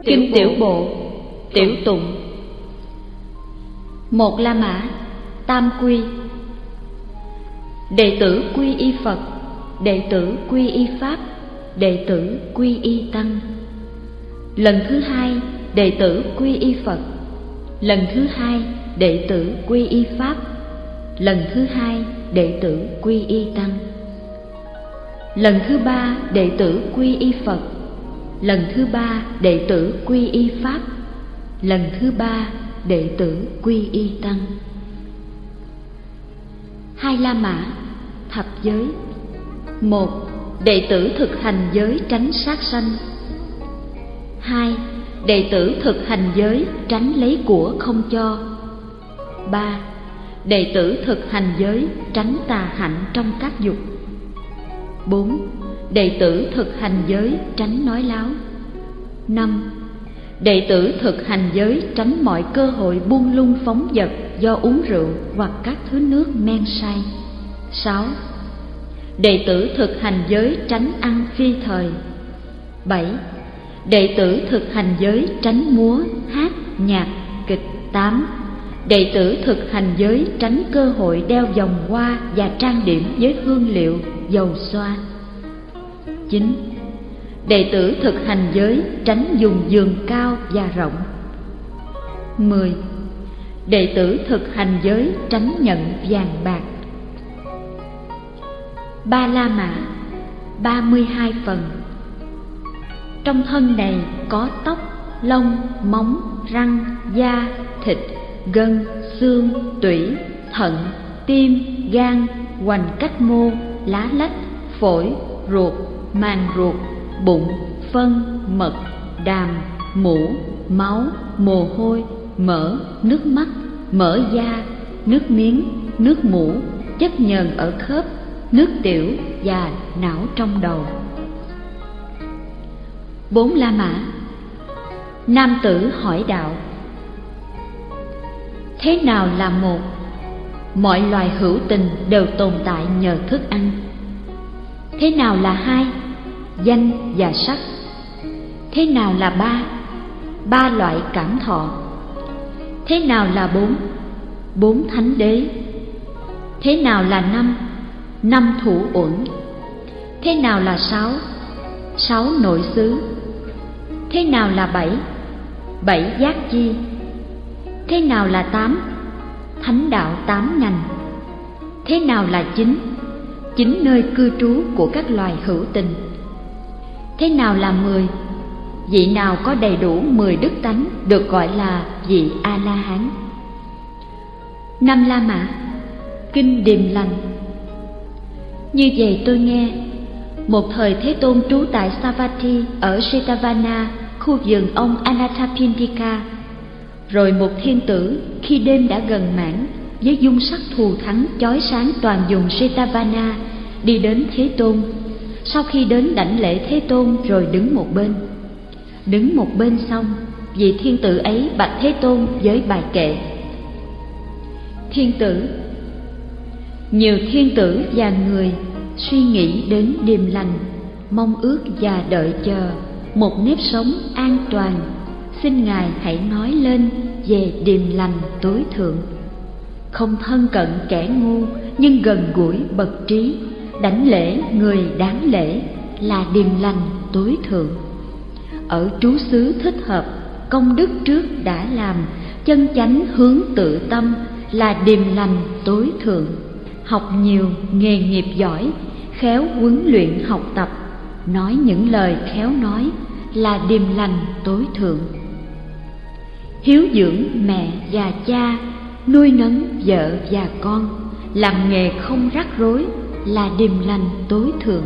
Kinh Tiểu Bộ, Tiểu Tụng. Một La Mã, Tam Quy. Đệ tử quy y Phật, đệ tử quy y Pháp, đệ tử quy y Tăng. Lần thứ hai, đệ tử quy y Phật. Lần thứ hai, đệ tử quy y Pháp. Lần thứ hai, đệ tử quy y Tăng. Lần thứ ba, đệ tử quy y Phật. Lần thứ ba, đệ tử quy y Pháp. Lần thứ ba, đệ tử quy y Tăng. Hai La Mã, thập giới. Một, đệ tử thực hành giới tránh sát sanh. Hai, đệ tử thực hành giới tránh lấy của không cho. Ba, đệ tử thực hành giới tránh tà hạnh trong các dục. 4. Đệ tử thực hành giới tránh nói láo. 5. Đệ tử thực hành giới tránh mọi cơ hội buông lung phóng dật do uống rượu hoặc các thứ nước men say. 6. Đệ tử thực hành giới tránh ăn phi thời. 7. Đệ tử thực hành giới tránh múa, hát, nhạc, kịch. 8. Đệ tử thực hành giới tránh cơ hội đeo vòng hoa và trang điểm với hương liệu, dầu xoa. 9. Đệ tử thực hành giới tránh dùng giường cao và rộng. 10. Đệ tử thực hành giới tránh nhận vàng bạc. Ba La Mã, 32 phần. Trong thân này có tóc, lông, móng, răng, da, thịt, gân, xương, tủy, thận, tim, gan, hoành cách mô, lá lách, phổi, ruột, màng ruột, bụng, phân, mật, đàm, mũ, máu, mồ hôi, mỡ, nước mắt, mỡ da, nước miếng, nước mũ, chất nhờn ở khớp, nước tiểu và não trong đầu. 4 La Mã. Nam tử hỏi đạo: thế nào là một? Mọi loài hữu tình đều tồn tại nhờ thức ăn. Thế nào là hai? Danh và sắc. Thế nào là ba? Ba loại cảm thọ. Thế nào là bốn? Bốn thánh đế. Thế nào là năm? Năm thủ uẩn. Thế nào là sáu? Sáu nội xứ. Thế nào là bảy? Bảy giác chi. Thế nào là tám? Thánh đạo tám ngành. Thế nào là chín? Chín nơi cư trú của các loài hữu tình. Thế nào là 10? Vị nào có đầy đủ 10 đức tánh được gọi là vị A-la-hán. 5 La Mã, Kinh Điềm Lành. Như vậy tôi nghe, một thời Thế Tôn trú tại Savatthi ở Jetavana, khu vườn ông Anathapindika. Rồi một thiên tử khi đêm đã gần mãn, với dung sắc thù thắng chói sáng toàn vùng Jetavana, đi đến Thế Tôn. Sau khi đến đảnh lễ Thế Tôn rồi đứng một bên. Đứng một bên xong, vị thiên tử ấy bạch Thế Tôn với bài kệ: Thiên tử, nhiều thiên tử và người suy nghĩ đến điềm lành, mong ước và đợi chờ một nếp sống an toàn. Xin Ngài hãy nói lên về điềm lành tối thượng. Không thân cận kẻ ngu, nhưng gần gũi bậc trí, đảnh lễ người đáng lễ là điềm lành tối thượng. Ở trú xứ thích hợp, công đức trước đã làm, chân chánh hướng tự tâm là điềm lành tối thượng. Học nhiều, nghề nghiệp giỏi, khéo huấn luyện học tập, nói những lời khéo nói là điềm lành tối thượng. Hiếu dưỡng mẹ và cha, nuôi nấng vợ và con, làm nghề không rắc rối là điềm lành tối thượng.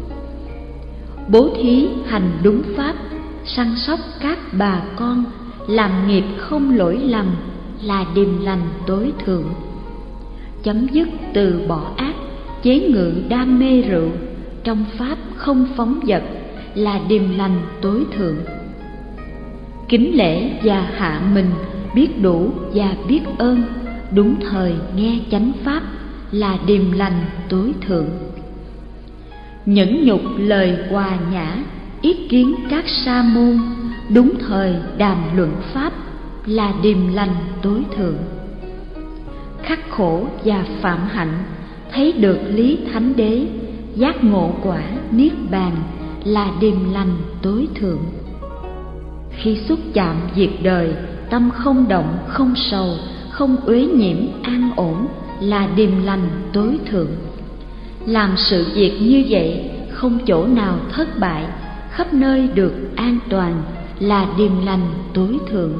Bố thí hành đúng pháp, săn sóc các bà con, làm nghiệp không lỗi lầm là điềm lành tối thượng. Chấm dứt từ bỏ ác, chế ngự đam mê rượu, trong pháp không phóng dật là điềm lành tối thượng. Kính lễ và hạ mình, biết đủ và biết ơn, đúng thời nghe chánh pháp là điềm lành tối thượng. Nhẫn nhục lời hòa nhã, yết kiến các sa môn, đúng thời đàm luận pháp là điềm lành tối thượng. Khắc khổ và phạm hạnh thấy được lý thánh đế, giác ngộ quả niết bàn là điềm lành tối thượng. Khi xúc chạm diệt đời, tâm không động, không sầu, không uế nhiễm, an ổn là điềm lành tối thượng. Làm sự việc như vậy, không chỗ nào thất bại, khắp nơi được an toàn là điềm lành tối thượng.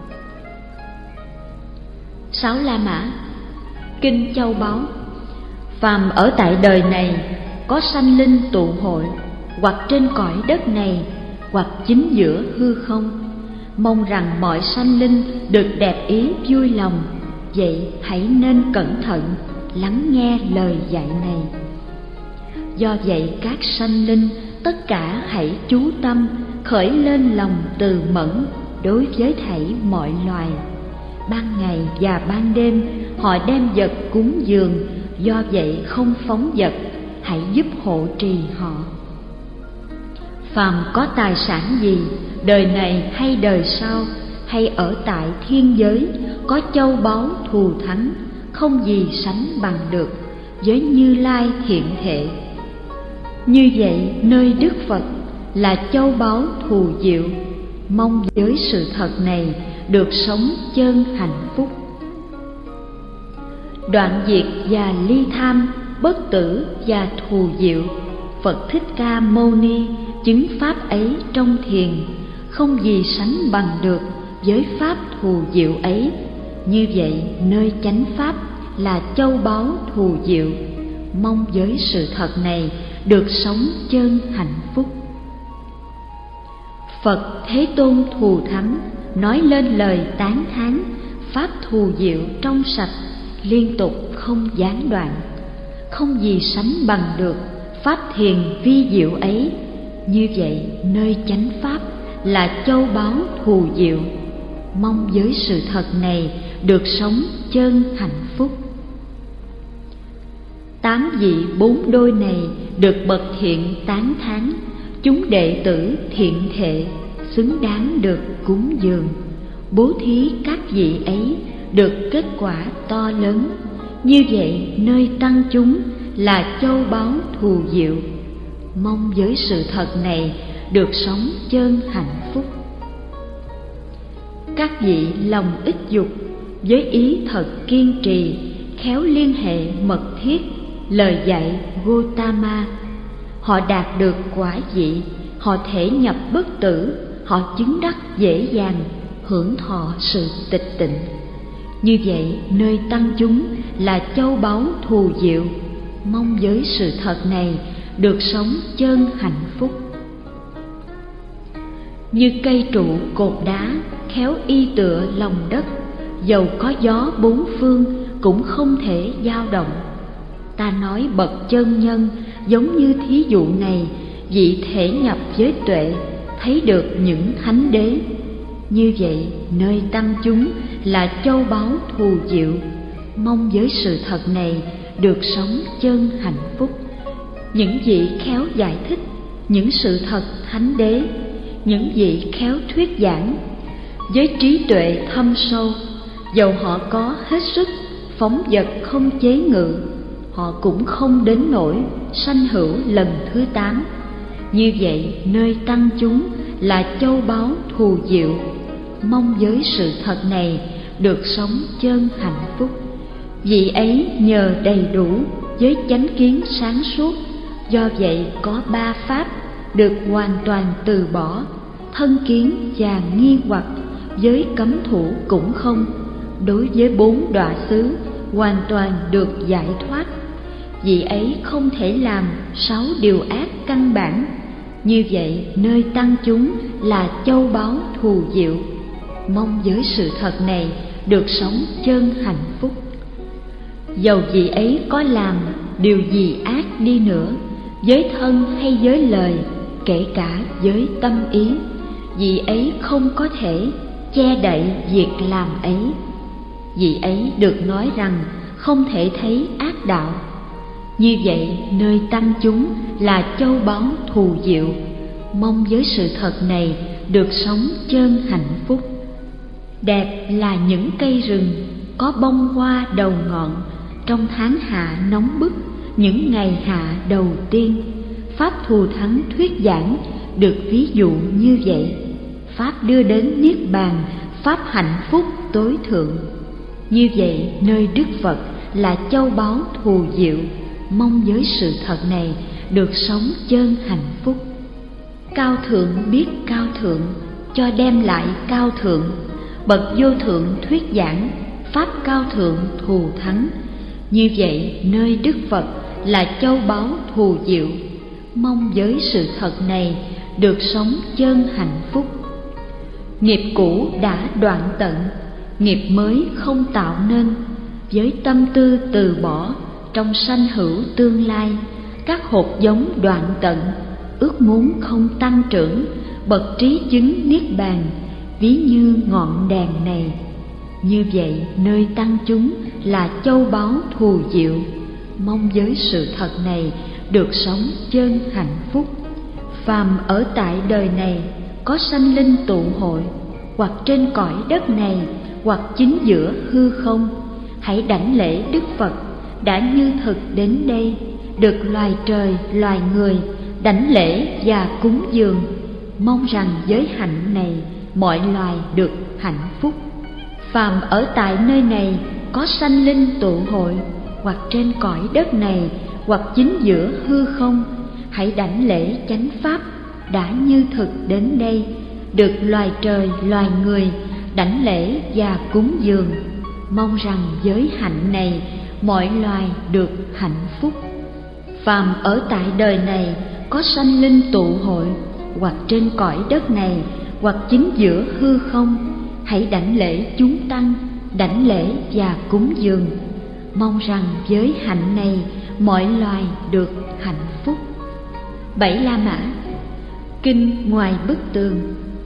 Sáu La Mã. Kinh Châu Báu. Phàm ở tại đời này, có sanh linh tụ hội, hoặc trên cõi đất này, hoặc chính giữa hư không, mong rằng mọi sanh linh được đẹp ý vui lòng. Vậy hãy nên cẩn thận lắng nghe lời dạy này. Do vậy các sanh linh tất cả hãy chú tâm, khởi lên lòng từ mẫn đối với thảy mọi loài. Ban ngày và ban đêm họ đem vật cúng dường, do vậy không phóng vật, hãy giúp hộ trì họ. Phàm có tài sản gì, đời này hay đời sau, hay ở tại thiên giới, có châu báu thù thắng, không gì sánh bằng được với Như Lai hiện hệ. Như vậy nơi Đức Phật là châu báu thù diệu, mong với sự thật này được sống chân hạnh phúc. Đoạn diệt và ly tham, bất tử và thù diệu, Phật Thích Ca Mâu Ni chứng pháp ấy trong thiền, không gì sánh bằng được với pháp thù diệu ấy. Như vậy nơi chánh pháp là châu báu thù diệu, mong với sự thật này được sống chân hạnh phúc. Phật Thế Tôn thù thắng nói lên lời tán thán, pháp thù diệu trong sạch, liên tục không gián đoạn, không gì sánh bằng được pháp thiền vi diệu ấy. Như vậy nơi chánh pháp là châu báu thù diệu, mong với sự thật này được sống chân hạnh phúc. 8 vị 4 đôi này được bậc thiện tán thán, chúng đệ tử thiện thệ xứng đáng được cúng dường, bố thí các vị ấy được kết quả to lớn. Như vậy nơi tăng chúng là châu báu thù diệu, mong với sự thật này được sống chân hạnh phúc. Các vị lòng ít dục, với ý thật kiên trì, khéo liên hệ mật thiết lời dạy Gotama, họ đạt được quả vị, họ thể nhập bất tử, họ chứng đắc dễ dàng, hưởng thọ sự tịch tịnh. Như vậy nơi tăng chúng là châu báu thù diệu, mong với sự thật này được sống chân hạnh phúc. Như cây trụ cột đá, khéo y tựa lòng đất, dầu có gió bốn phương cũng không thể dao động. Ta nói bậc chân nhân giống như thí dụ này, vị thể nhập với tuệ, thấy được những thánh đế. Như vậy nơi tăng chúng là châu báu thù diệu, mong với sự thật này được sống chân hạnh phúc. Những vị khéo giải thích những sự thật thánh đế, những vị khéo thuyết giảng với trí tuệ thâm sâu, dầu họ có hết sức phóng vật không chế ngự, họ cũng không đến nỗi sanh hữu lần thứ 8. Như vậy nơi tăng chúng là châu báu thù diệu, mong với sự thật này được sống chân hạnh phúc. Vị ấy nhờ đầy đủ với chánh kiến sáng suốt, do vậy có 3 pháp được hoàn toàn từ bỏ, thân kiến và nghi hoặc với cấm thủ cũng không, đối với 4 đọa xứ hoàn toàn được giải thoát. Vị ấy không thể làm 6 điều ác căn bản. Như vậy nơi tăng chúng là châu báu thù diệu, mong với sự thật này được sống chân hạnh phúc. Dầu vị ấy có làm điều gì ác đi nữa, với thân hay với lời, kể cả với tâm ý, vị ấy không có thể che đậy việc làm ấy. Vị ấy được nói rằng không thể thấy ác đạo. Như vậy nơi tăng chúng là châu báu thù diệu, mong với sự thật này được sống chân hạnh phúc. Đẹp là những cây rừng có bông hoa đầu ngọn trong tháng hạ nóng bức, những ngày hạ đầu tiên. Pháp thù thắng thuyết giảng được ví dụ như vậy. Pháp đưa đến niết bàn, pháp hạnh phúc tối thượng. Như vậy nơi Đức Phật là châu báu thù diệu. Mong với sự thật này được sống chân hạnh phúc. Cao thượng biết cao thượng, cho đem lại cao thượng. Bậc vô thượng thuyết giảng, pháp cao thượng thù thắng. Như vậy nơi Đức Phật là châu báu thù diệu. Mong với sự thật này được sống chân hạnh phúc. Nghiệp cũ đã đoạn tận, nghiệp mới không tạo nên. Với tâm tư từ bỏ, trong sanh hữu tương lai, các hột giống đoạn tận, ước muốn không tăng trưởng. Bậc trí chứng niết bàn, ví như ngọn đèn này. Như vậy nơi tăng chúng là châu báu thù diệu. Mong với sự thật này được sống chân hạnh phúc. Phàm ở tại đời này có sanh linh tụ hội, hoặc trên cõi đất này, hoặc chính giữa hư không, hãy đảnh lễ Đức Phật đã như thực đến đây, được loài trời loài người đảnh lễ và cúng dường. Mong rằng giới hạnh này mọi loài được hạnh phúc. Phàm ở tại nơi này có sanh linh tụ hội, hoặc trên cõi đất này, hoặc chính giữa hư không, hãy đảnh lễ chánh pháp đã như thực đến đây, được loài trời loài người đảnh lễ và cúng dường. Mong rằng giới hạnh này mọi loài được hạnh phúc. Phàm ở tại đời này có sanh linh tụ hội, hoặc trên cõi đất này, hoặc chính giữa hư không, hãy đảnh lễ chúng tăng, đảnh lễ và cúng dường. Mong rằng giới hạnh này mọi loài được hạnh phúc. 7 La Mã. Kinh ngoài bức tường.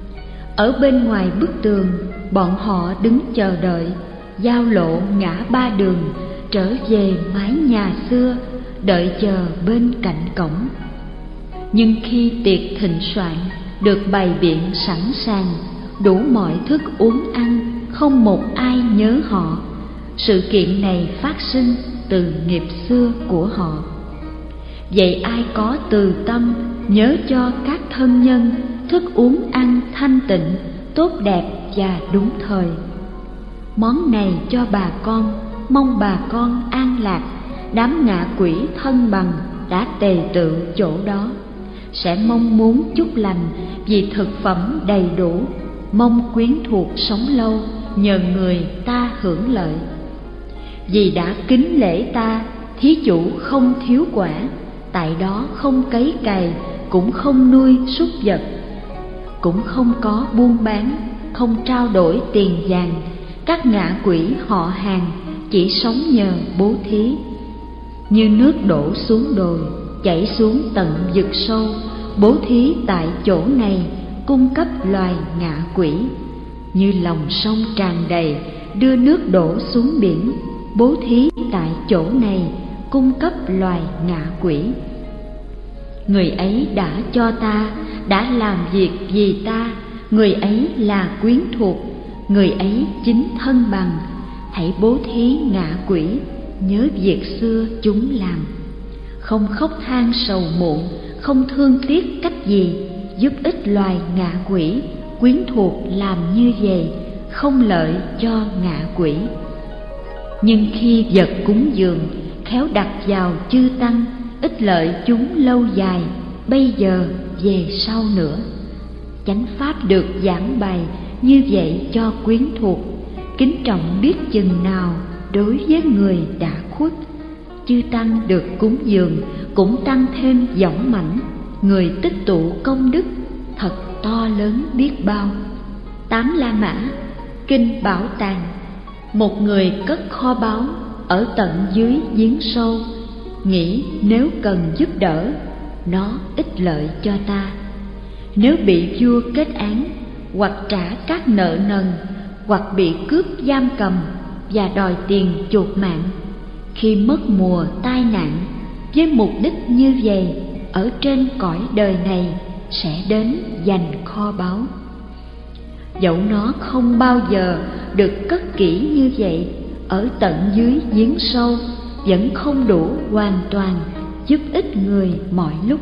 Ở bên ngoài bức tường, bọn họ đứng chờ đợi, giao lộ ngã ba đường, trở về mái nhà xưa, đợi chờ bên cạnh cổng. Nhưng khi tiệc thịnh soạn được bày biện sẵn sàng, đủ mọi thức uống ăn, không một ai nhớ họ. Sự kiện này phát sinh từ nghiệp xưa của họ. Vậy ai có từ tâm nhớ cho các thân nhân thức uống ăn thanh tịnh, tốt đẹp và đúng thời. Món này cho bà con, mong bà con an lạc. Đám ngạ quỷ thân bằng đã tề tựu chỗ đó, sẽ mong muốn chúc lành vì thực phẩm đầy đủ, mong quyến thuộc sống lâu, nhờ người ta hưởng lợi. Vì đã kính lễ ta, thí chủ không thiếu quả, tại đó không cấy cày, cũng không nuôi súc vật, cũng không có buôn bán, không trao đổi tiền vàng. Các ngạ quỷ họ hàng chỉ sống nhờ bố thí. Như nước đổ xuống đồi, chảy xuống tận vực sâu, bố thí tại chỗ này cung cấp loài ngạ quỷ. Như lòng sông tràn đầy, đưa nước đổ xuống biển, bố thí tại chỗ này cung cấp loài ngạ quỷ. Người ấy đã cho ta, đã làm việc vì ta, người ấy là quyến thuộc, người ấy chính thân bằng. Hãy bố thí ngạ quỷ, nhớ việc xưa chúng làm. Không khóc than sầu muộn, không thương tiếc cách gì, giúp ích loài ngạ quỷ, quyến thuộc làm như vậy, không lợi cho ngạ quỷ. Nhưng khi vật cúng dường khéo đặt vào chư tăng, ích lợi chúng lâu dài, bây giờ về sau nữa. Chánh pháp được giảng bày như vậy cho quyến thuộc, kính trọng biết chừng nào đối với người đã khuất. Chư tăng được cúng dường cũng tăng thêm dõng mãnh, người tích tụ công đức thật to lớn biết bao. 8 La Mã. Kinh Bảo Tàng. Một người cất kho báu ở tận dưới giếng sâu, nghĩ nếu cần giúp đỡ, nó ích lợi cho ta. Nếu bị vua kết án, hoặc trả các nợ nần, hoặc bị cướp giam cầm và đòi tiền chuộc mạng, khi mất mùa tai nạn, với mục đích như vậy, ở trên cõi đời này sẽ đến giành kho báu. dẫu nó không bao giờ được cất kỹ như vậy, ở tận dưới giếng sâu vẫn không đủ hoàn toàn giúp ích người mọi lúc.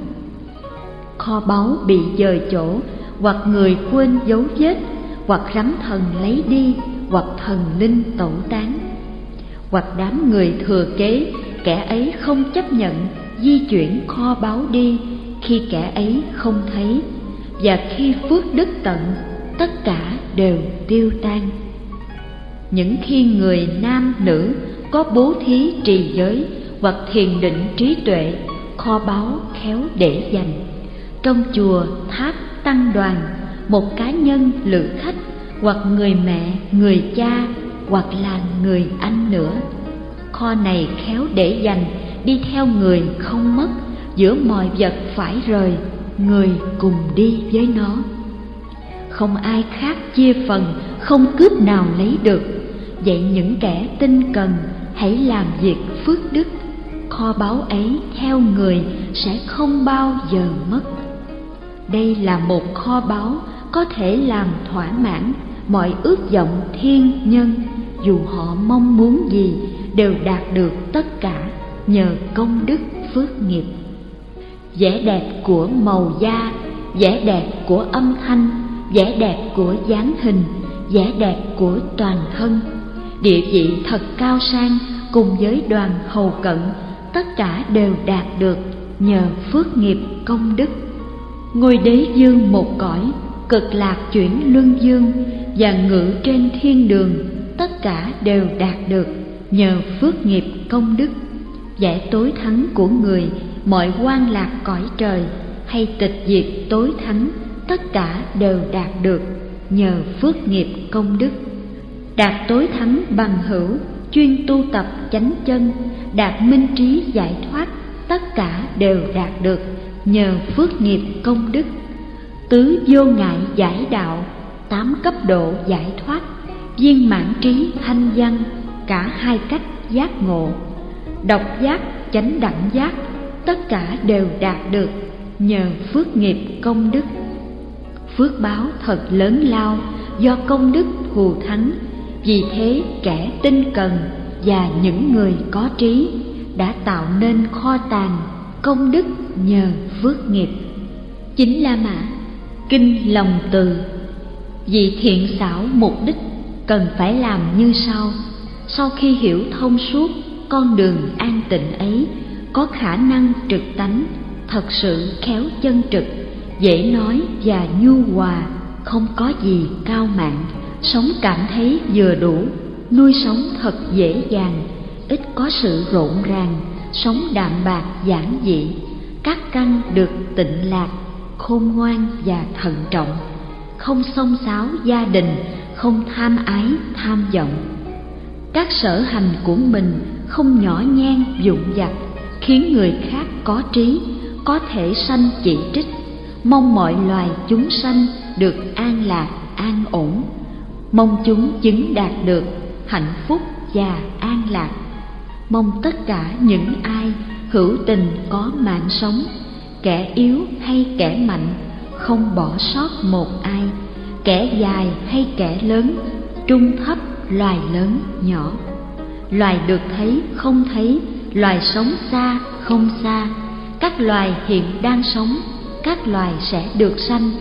Kho báu bị dời chỗ, hoặc người quên dấu vết, hoặc rắn thần lấy đi, hoặc thần linh tẩu tán, hoặc đám người thừa kế, kẻ ấy không chấp nhận di chuyển kho báu đi khi kẻ ấy không thấy, và khi phước đức tận, tất cả đều tiêu tan. Những khi người nam nữ có bố thí trì giới hoặc thiền định trí tuệ, kho báu khéo để dành. Trong chùa, tháp, tăng đoàn, một cá nhân lữ khách, hoặc người mẹ, người cha, hoặc là người anh nữa, kho này khéo để dành, đi theo người không mất, giữa mọi vật phải rời, người cùng đi với nó. Không ai khác chia phần, không cướp nào lấy được. Vậy những kẻ tinh cần hãy làm việc phước đức, kho báu ấy theo người sẽ không bao giờ mất. Đây là một kho báu có thể làm thỏa mãn mọi ước vọng thiên nhân, dù họ mong muốn gì đều đạt được tất cả nhờ công đức phước nghiệp. Vẻ đẹp của màu da, vẻ đẹp của âm thanh, vẻ đẹp của dáng hình, vẻ đẹp của toàn thân, địa vị thật cao sang cùng với đoàn hầu cận, tất cả đều đạt được nhờ phước nghiệp công đức. Ngôi đế dương một cõi, cực lạc chuyển luân dương, và ngự trên thiên đường, tất cả đều đạt được nhờ phước nghiệp công đức. Giải tối thắng của người, mọi quan lạc cõi trời, hay tịch diệt tối thắng, tất cả đều đạt được nhờ phước nghiệp công đức. Đạt tối thắng bằng hữu, chuyên tu tập chánh chân, đạt minh trí giải thoát, tất cả đều đạt được nhờ phước nghiệp công đức. Tứ vô ngại giải đạo, 8 cấp độ giải thoát, viên mãn trí thanh văn, cả hai cách giác ngộ, độc giác chánh đẳng giác, tất cả đều đạt được nhờ phước nghiệp công đức. Phước báo thật lớn lao do công đức thù thắng, vì thế kẻ tinh cần và những người có trí đã tạo nên kho tàng công đức nhờ phước nghiệp. Chính La Mã Kinh Lòng Từ. Vì thiện xảo mục đích cần phải làm như sau: sau khi hiểu thông suốt con đường an tịnh ấy, có khả năng trực tánh, thật sự khéo chân trực, dễ nói và nhu hòa, không có gì cao mạn, sống cảm thấy vừa đủ, nuôi sống thật dễ dàng, ít có sự rộn ràng, sống đạm bạc giản dị, các căn được tịnh lạc, khôn ngoan và thận trọng, không xông xáo gia đình, không tham ái tham vọng. Các sở hành của mình không nhỏ nhen vụng vặt, khiến người khác có trí có thể sanh chỉ trích, mong mọi loài chúng sanh được an lạc an ổn, mong chúng chứng đạt được hạnh phúc và an lạc, mong tất cả những ai hữu tình có mạng sống, kẻ yếu hay kẻ mạnh, không bỏ sót một ai, kẻ dài hay kẻ lớn, trung thấp, loài lớn nhỏ, loài được thấy không thấy, loài sống xa không xa, các loài hiện đang sống, các loài sẽ được sanh.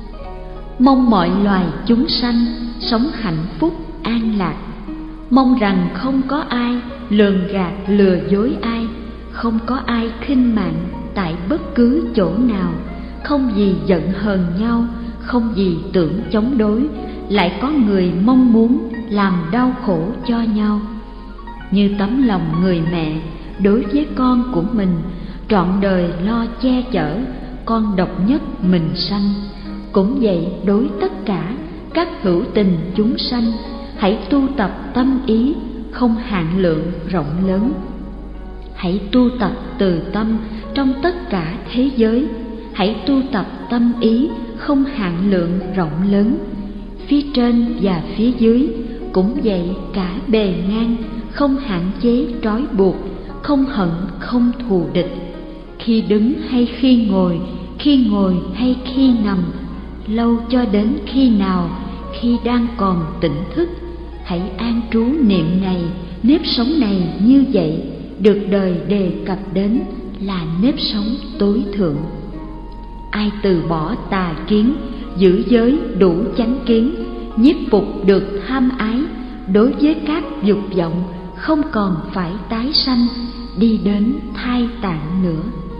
Mong mọi loài chúng sanh sống hạnh phúc an lạc, mong rằng không có ai lường gạt lừa dối ai, không có ai khinh mạng tại bất cứ chỗ nào, không gì giận hờn nhau, không gì tưởng chống đối, lại có người mong muốn làm đau khổ cho nhau. Như tấm lòng người mẹ đối với con của mình, trọn đời lo che chở, con độc nhất mình sanh, cũng vậy đối tất cả các hữu tình chúng sanh, hãy tu tập tâm ý không hạn lượng rộng lớn. Hãy tu tập từ tâm trong tất cả thế giới, hãy tu tập tâm ý không hạn lượng rộng lớn. Phía trên và phía dưới cũng vậy, cả bề ngang, không hạn chế trói buộc, không hận không thù địch. Khi đứng hay khi ngồi hay khi nằm, lâu cho đến khi nào, khi đang còn tỉnh thức, hãy an trú niệm này, nếp sống này như vậy, được đời đề cập đến là nếp sống tối thượng. Ai từ bỏ tà kiến, giữ giới đủ chánh kiến, nhiếp phục được tham ái, đối với các dục vọng không còn phải tái sanh, đi đến thai tạng nữa.